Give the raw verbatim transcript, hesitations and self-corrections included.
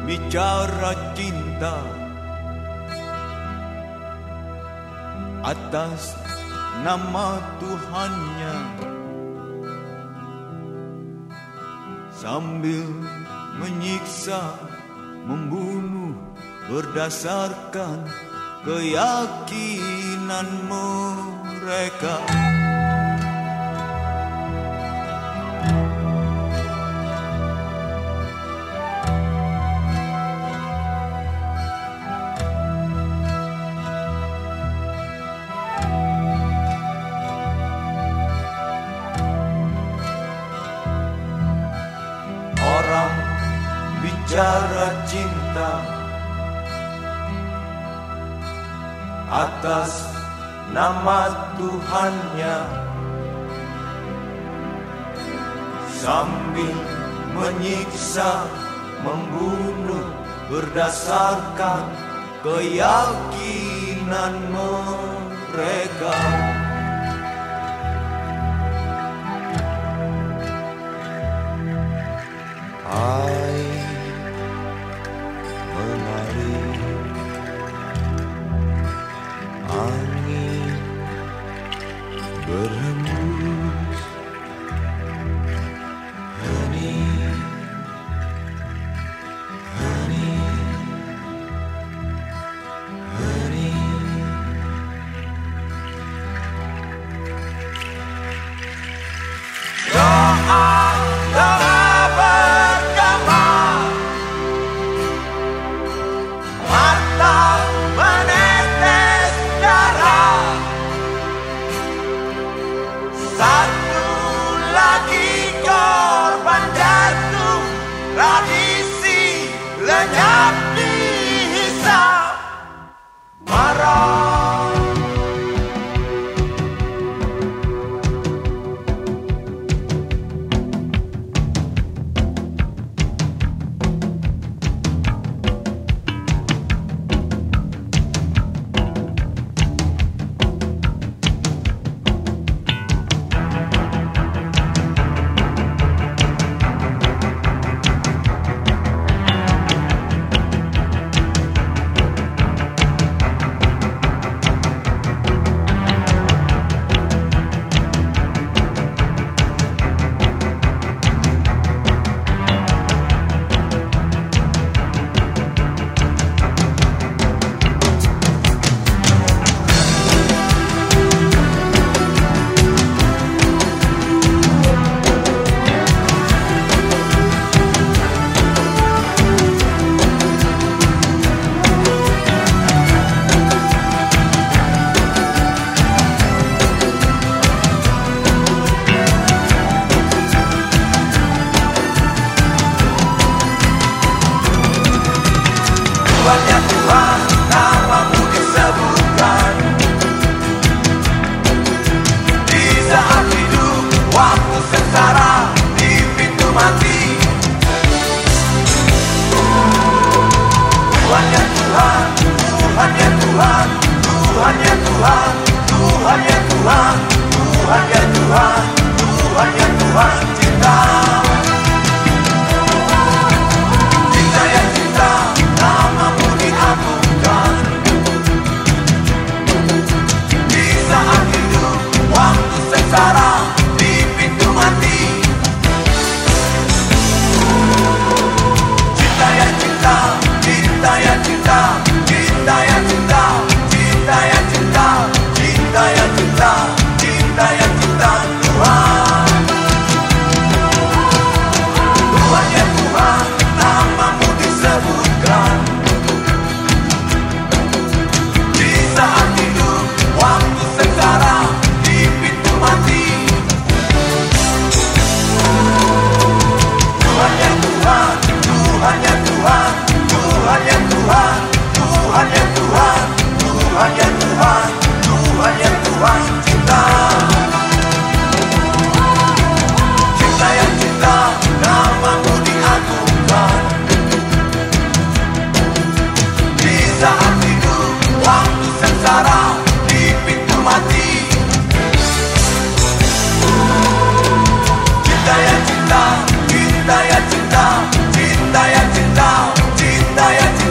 bicara cinta atas nama Tuhannya, sambil menyiksa, membunuh berdasarkan keyakinan mereka. Orang bicara cinta atas nama Tuhannya, sambil menyiksa, membunuh berdasarkan keyakinan mereka. Air mengalir, angin berhembus, hening, hening, hening. Doa, doa bergema, mata menetes darah. Satu lagi korban jatuh, tradisi lenyap dihisap. Marah Tuhannya Tuhan, namamu disebutkan di saat hidup, waktu sengsara, di pintu mati. Tuhannya Tuhan, Tuhannya Tuhan, Tuhannya Tuhan, Tuhannya Tuhan, Tuhannya Tuhan, Tuhannya Tuhan, cinta. Cinta ya cinta, namamu diagungkan di saat hidup, waktu sengsara, di pintu mati. Cinta ya cinta, cinta ya cinta, cinta ya cinta, cinta ya cinta, cinta ya cinta, cinta ya cinta Tuhan. Tuhan ya Tuhan, namamu disebutkan di saat hidup, waktu sengsara, di pintu mati. Tuhan ya Tuhan, Tuhan ya Tuhan, Tuhan ya Tuhan, Tuhan ya Tuhan, Tuhan ya Tuhan, Tuhan ya Tuhan, cinta. Cinta ya cinta, namamu diagungkan di saat hidup, waktu sengsara, di pintu mati. Cinta ya cinta, cinta ya cinta, cinta ya cinta, cinta cinta ya cinta